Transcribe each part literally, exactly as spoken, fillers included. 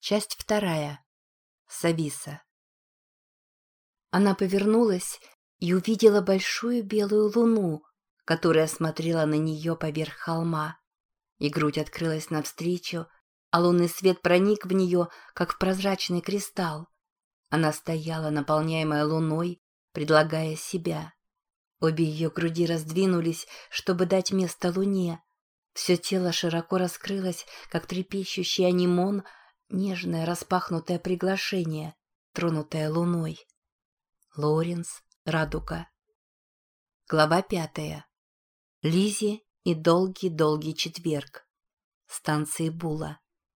Часть вторая. Сависа. Она повернулась и увидела большую белую луну, которая смотрела на нее поверх холма. И грудь открылась навстречу, а лунный свет проник в нее, как в прозрачный кристалл. Она стояла, наполняемая луной, предлагая себя. Обе ее груди раздвинулись, чтобы дать место луне. Все тело широко раскрылось, как трепещущий анимон, нежное распахнутое приглашение, тронутое луной. Лоуренс, Радуга. Глава пятая. Лиззи и долгий-долгий четверг. Станции Була.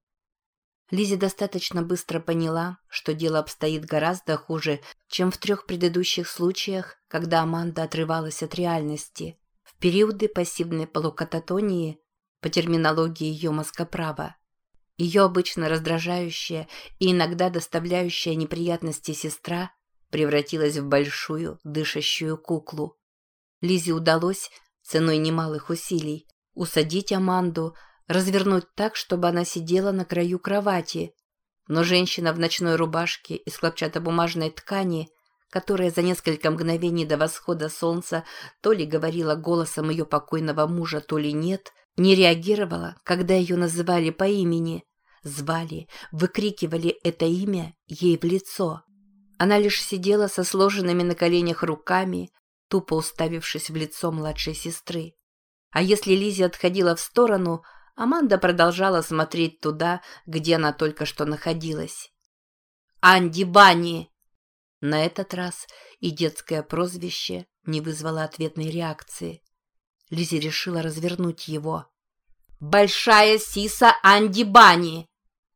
Лиззи достаточно быстро поняла, что дело обстоит гораздо хуже, чем в трех предыдущих случаях, когда Аманда отрывалась от реальности, в периоды пассивной полукататонии, по терминологии ее мозгоправа. Ее обычно раздражающая и иногда доставляющая неприятности сестра превратилась в большую, дышащую куклу. Лиззе удалось, ценой немалых усилий, усадить Аманду, развернуть так, чтобы она сидела на краю кровати. Но женщина в ночной рубашке из хлопчатобумажной ткани, которая за несколько мгновений до восхода солнца то ли говорила голосом ее покойного мужа, то ли нет, не реагировала, когда ее называли по имени, звали, выкрикивали это имя ей в лицо. Она лишь сидела со сложенными на коленях руками, тупо уставившись в лицо младшей сестры. А если Лиззи отходила в сторону, Аманда продолжала смотреть туда, где она только что находилась. «Анди Банни!» На этот раз и детское прозвище не вызвало ответной реакции. Лиззи решила развернуть его. «Большая сиса Анди Банни!»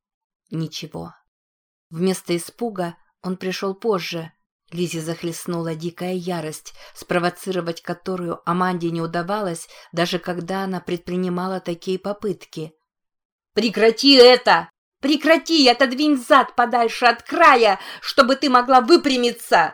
Ничего. Вместо испуга он пришел позже. Лиззи захлестнула дикая ярость, спровоцировать которую Аманде не удавалось, даже когда она предпринимала такие попытки. «Прекрати это! Прекрати! Отодвинь зад подальше от края, чтобы ты могла выпрямиться!»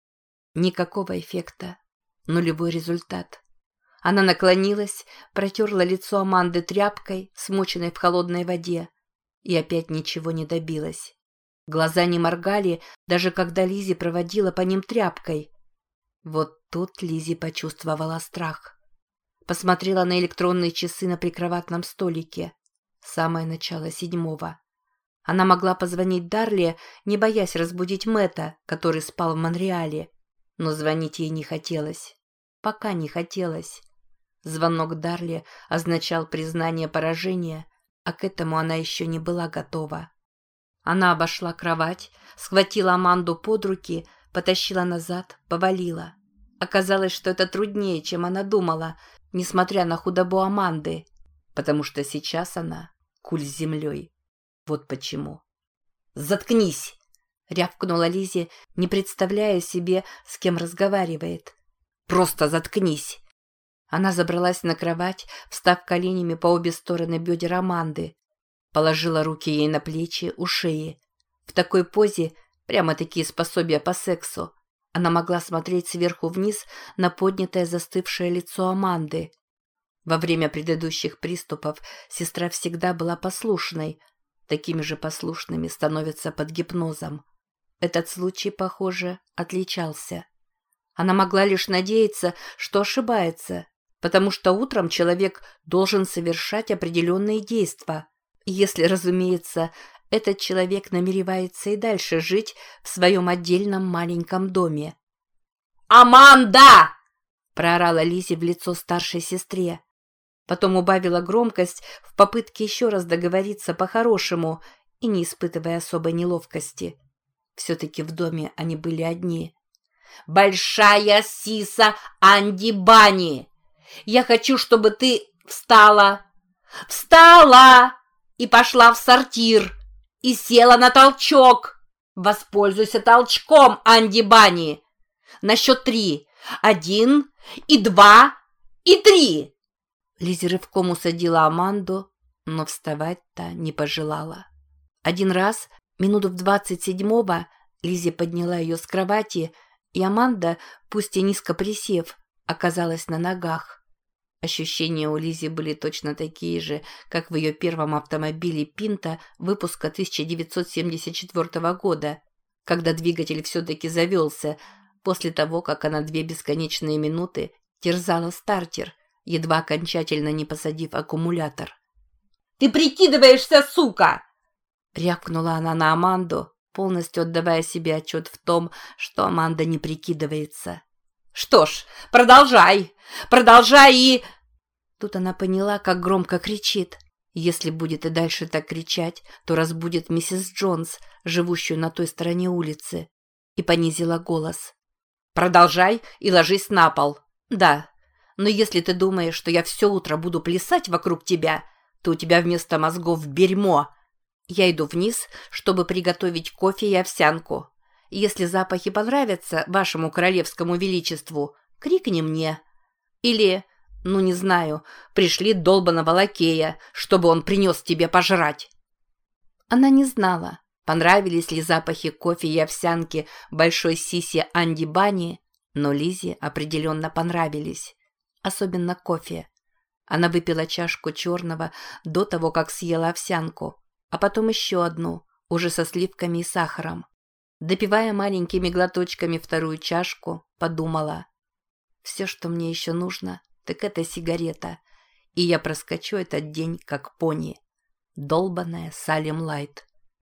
Никакого эффекта. Нулевой результат. Она наклонилась, протерла лицо Аманды тряпкой, смоченной в холодной воде, и опять ничего не добилась. Глаза не моргали, даже когда Лиззи проводила по ним тряпкой. Вот тут Лиззи почувствовала страх. Посмотрела на электронные часы на прикроватном столике. Самое начало седьмого. Она могла позвонить Дарли, не боясь разбудить Мэтта, который спал в Монреале. Но звонить ей не хотелось. Пока не хотелось. Звонок Дарли означал признание поражения, а к этому она еще не была готова. Она обошла кровать, схватила Аманду под руки, потащила назад, повалила. Оказалось, что это труднее, чем она думала, несмотря на худобу Аманды, потому что сейчас она куль с землей. Вот почему. «Заткнись!» — рявкнула Лиззи, не представляя себе, с кем разговаривает. «Просто заткнись!» Она забралась на кровать, встав коленями по обе стороны бедер Аманды. Положила руки ей на плечи, у шеи. В такой позе, прямо-таки способия по сексу, она могла смотреть сверху вниз на поднятое застывшее лицо Аманды. Во время предыдущих приступов сестра всегда была послушной. Такими же послушными становятся под гипнозом. Этот случай, похоже, отличался. Она могла лишь надеяться, что ошибается, потому что утром человек должен совершать определенные действия, если, разумеется, этот человек намеревается и дальше жить в своем отдельном маленьком доме. «Аманда!» – проорала Лиззи в лицо старшей сестре. Потом убавила громкость в попытке еще раз договориться по-хорошему и не испытывая особой неловкости. Все-таки в доме они были одни. «Большая сиса Анди Банни! Я хочу, чтобы ты встала! Встала! И пошла в сортир! И села на толчок! Воспользуйся толчком, Анди Банни! На счет три! Один, и два, и три!» Лиззи рывком усадила Аманду, но вставать-то не пожелала. Один раз, минут в двадцать седьмого, Лиззи подняла ее с кровати, и Аманда, пусть и низко присев, оказалась на ногах. Ощущения у Лизи были точно такие же, как в ее первом автомобиле «Пинта» выпуска тысяча девятьсот семьдесят четвёртого года, когда двигатель все-таки завелся, после того, как она две бесконечные минуты терзала стартер, едва окончательно не посадив аккумулятор. «Ты прикидываешься, сука!» — рявкнула она на Аманду, полностью отдавая себе отчет в том, что Аманда не прикидывается. «Что ж, продолжай! Продолжай и...» Тут она поняла, как громко кричит. Если будет и дальше так кричать, то разбудит миссис Джонс, живущую на той стороне улицы, и понизила голос. «Продолжай и ложись на пол. Да, но если ты думаешь, что я все утро буду плясать вокруг тебя, то у тебя вместо мозгов бельмо. Я иду вниз, чтобы приготовить кофе и овсянку. Если запахи понравятся вашему королевскому величеству, крикни мне. Или, ну не знаю, пришли долбаного лакея, чтобы он принес тебе пожрать». Она не знала, понравились ли запахи кофе и овсянки большой сиси Анди Бани, но Лизе определенно понравились. Особенно кофе. Она выпила чашку черного до того, как съела овсянку, а потом еще одну, уже со сливками и сахаром. Допивая маленькими глоточками вторую чашку, подумала: все, что мне еще нужно, так это сигарета, и я проскочу этот день как пони. Долбаная Салем Лайт.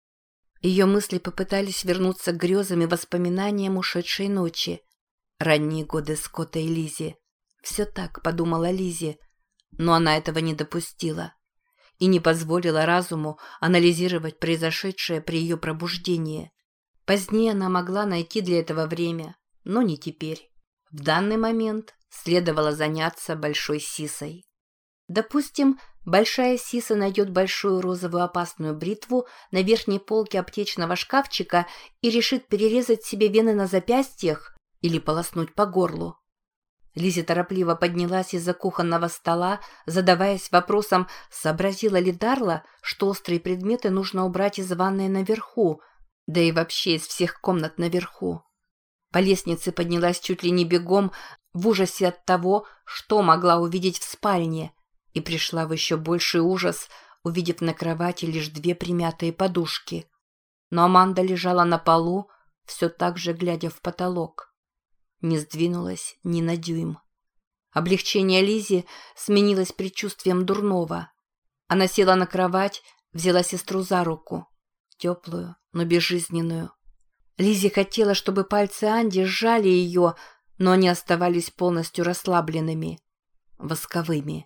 Ее мысли попытались вернуться к грезам и воспоминаниям ушедшей ночи. Ранние годы Скотта и Лизи. Все так, подумала Лизи, но она этого не допустила и не позволила разуму анализировать произошедшее при ее пробуждении. Позднее она могла найти для этого время, но не теперь. В данный момент следовало заняться большой сисой. Допустим, большая сиса найдет большую розовую опасную бритву на верхней полке аптечного шкафчика и решит перерезать себе вены на запястьях или полоснуть по горлу. Лизи торопливо поднялась из-за кухонного стола, задаваясь вопросом, сообразила ли Дарла, что острые предметы нужно убрать из ванной наверху, да и вообще из всех комнат наверху. По лестнице поднялась чуть ли не бегом, в ужасе от того, что могла увидеть в спальне, и пришла в еще больший ужас, увидев на кровати лишь две примятые подушки. Но Аманда лежала на полу, все так же глядя в потолок. Не сдвинулась ни на дюйм. Облегчение Лизи сменилось предчувствием дурного. Она села на кровать, взяла сестру за руку. Теплую, но безжизненную. Лизи хотела, чтобы пальцы Анди сжали ее, но они оставались полностью расслабленными. Восковыми.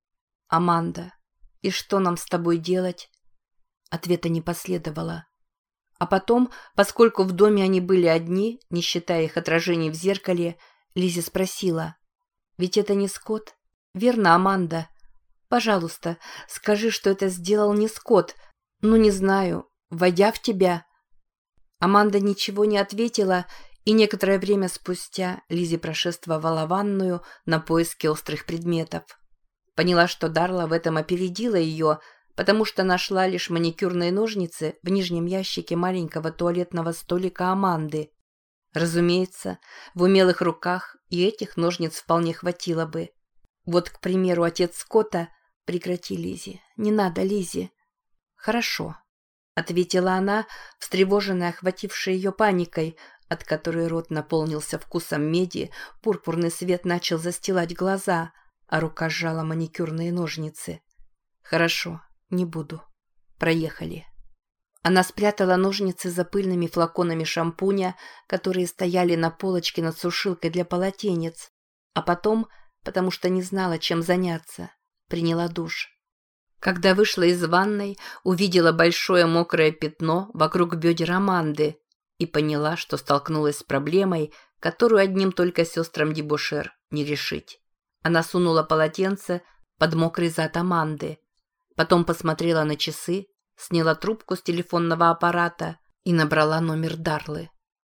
«Аманда, и что нам с тобой делать?» Ответа не последовало. А потом, поскольку в доме они были одни, не считая их отражений в зеркале, Лизи спросила: «Ведь это не Скотт? Верно, Аманда? Пожалуйста, скажи, что это сделал не Скотт. Ну, не знаю, войдя в тебя». Аманда ничего не ответила, и некоторое время спустя Лизи прошествовала в ванную на поиски острых предметов. Поняла, что Дарла в этом опередила ее, потому что нашла лишь маникюрные ножницы в нижнем ящике маленького туалетного столика Аманды. Разумеется, в умелых руках и этих ножниц вполне хватило бы. Вот, к примеру, отец Скотта... «Прекрати, Лизи, не надо, Лизи». «Хорошо», — ответила она, встревоженная, охватившей ее паникой, от которой рот наполнился вкусом меди, пурпурный свет начал застилать глаза, а рука сжала маникюрные ножницы. «Хорошо. Не буду. Проехали». Она спрятала ножницы за пыльными флаконами шампуня, которые стояли на полочке над сушилкой для полотенец, а потом, потому что не знала, чем заняться, приняла душ. Когда вышла из ванной, увидела большое мокрое пятно вокруг бедер Аманды и поняла, что столкнулась с проблемой, которую одним только сестрам Дебошер не решить. Она сунула полотенце под мокрый зад Аманды. Потом посмотрела на часы, сняла трубку с телефонного аппарата и набрала номер Дарлы.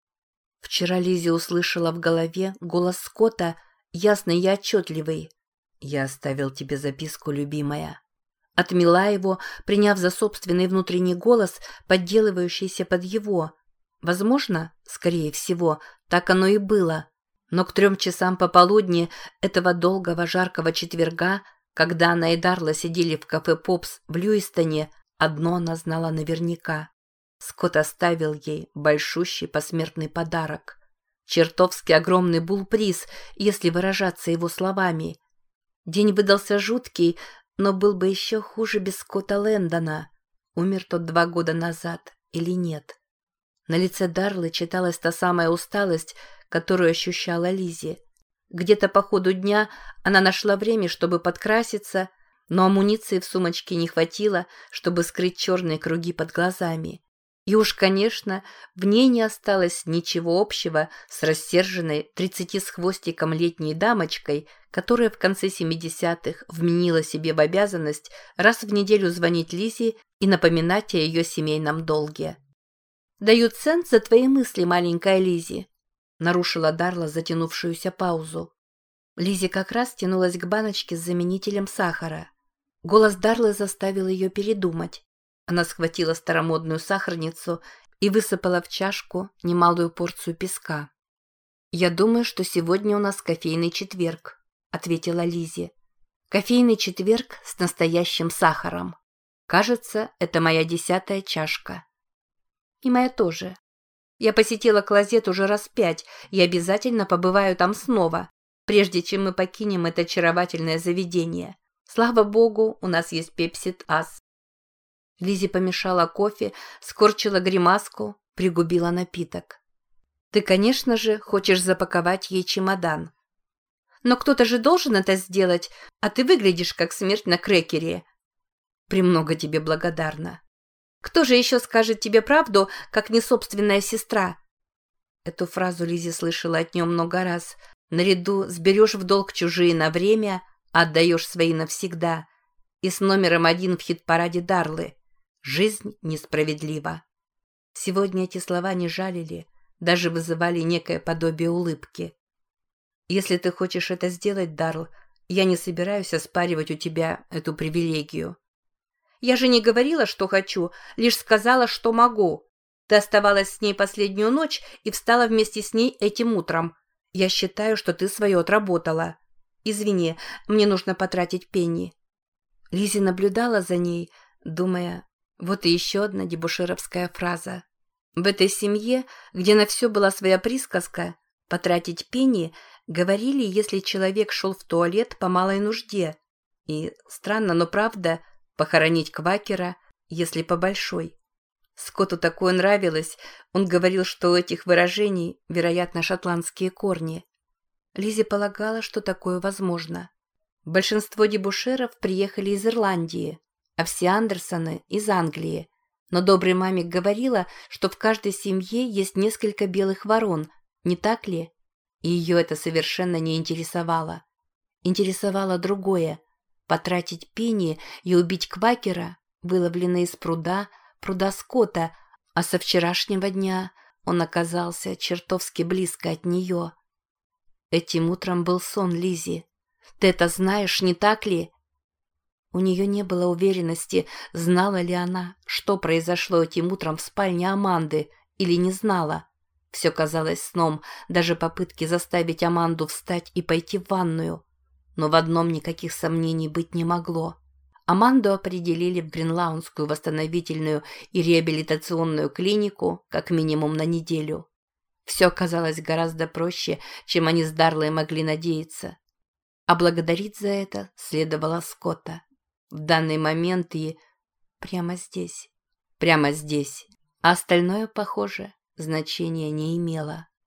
Вчера Лизи услышала в голове голос Скотта, ясный и отчетливый. «Я оставил тебе записку, любимая». Отмела его, приняв за собственный внутренний голос, подделывающийся под его. Возможно, скорее всего, так оно и было. Но к трем часам пополудни этого долгого жаркого четверга, когда она и Дарла сидели в кафе «Попс» в Льюистоне, одно она знала наверняка. Скотт оставил ей большущий посмертный подарок. Чертовски огромный булл-приз, если выражаться его словами. День выдался жуткий, но был бы еще хуже без Скотта Лэндона. Умер тот два года назад или нет? На лице Дарлы читалась та самая усталость, которую ощущала Лиззи. Где-то по ходу дня она нашла время, чтобы подкраситься, но амуниции в сумочке не хватило, чтобы скрыть черные круги под глазами. И уж, конечно, в ней не осталось ничего общего с рассерженной тридцати с хвостиком летней дамочкой, которая в конце семидесятых вменила себе в обязанность раз в неделю звонить Лиззи и напоминать о ее семейном долге. «Даю цент за твои мысли, маленькая Лиззи», — нарушила Дарла затянувшуюся паузу. Лиззи как раз тянулась к баночке с заменителем сахара. Голос Дарлы заставил ее передумать. Она схватила старомодную сахарницу и высыпала в чашку немалую порцию песка. «Я думаю, что сегодня у нас кофейный четверг», — ответила Лиззи. «Кофейный четверг с настоящим сахаром. Кажется, это моя десятая чашка». «И моя тоже. Я посетила клозет уже раз пять и обязательно побываю там снова, прежде чем мы покинем это очаровательное заведение. Слава богу, у нас есть пепси-ас». Лиззи помешала кофе, скорчила гримаску, пригубила напиток. «Ты, конечно же, хочешь запаковать ей чемодан. Но кто-то же должен это сделать, а ты выглядишь как смерть на крекере. Премного тебе благодарна. Кто же еще скажет тебе правду, как не собственная сестра?» Эту фразу Лиззи слышала от нее много раз. Наряду с «берешь в долг чужие на время, а отдаешь свои навсегда» и с номером один в хит-параде Дарлы «Жизнь несправедлива». Сегодня эти слова не жалили, даже вызывали некое подобие улыбки. «Если ты хочешь это сделать, Дарл, я не собираюсь оспаривать у тебя эту привилегию». «Я же не говорила, что хочу, лишь сказала, что могу. Ты оставалась с ней последнюю ночь и встала вместе с ней этим утром. Я считаю, что ты свое отработала. Извини, мне нужно потратить пенни». Лиззи наблюдала за ней, думая, вот и еще одна дебошировская фраза. В этой семье, где на все была своя присказка, потратить пенни говорили, если человек шел в туалет по малой нужде. И, странно, но правда, похоронить квакера, если по большой. Скотту такое нравилось, он говорил, что у этих выражений, вероятно, шотландские корни. Лиззи полагала, что такое возможно. Большинство дебоширов приехали из Ирландии, а все Андерсоны – из Англии. Но добрый мамик говорила, что в каждой семье есть несколько белых ворон, не так ли? И ее это совершенно не интересовало. Интересовало другое – потратить пенни и убить квакера, выловленные из пруда, пруда Скотта, а со вчерашнего дня он оказался чертовски близко от нее. Этим утром был сон Лиззи. Ты это знаешь, не так ли? У нее не было уверенности, знала ли она, что произошло этим утром в спальне Аманды, или не знала. Все казалось сном, даже попытки заставить Аманду встать и пойти в ванную. Но в одном никаких сомнений быть не могло. Аманду определили в Гринлаунскую восстановительную и реабилитационную клинику как минимум на неделю. Все оказалось гораздо проще, чем они с Дарлой могли надеяться. А благодарить за это следовало Скотта. В данный момент и прямо здесь. Прямо здесь. А остальное, похоже, значения не имело.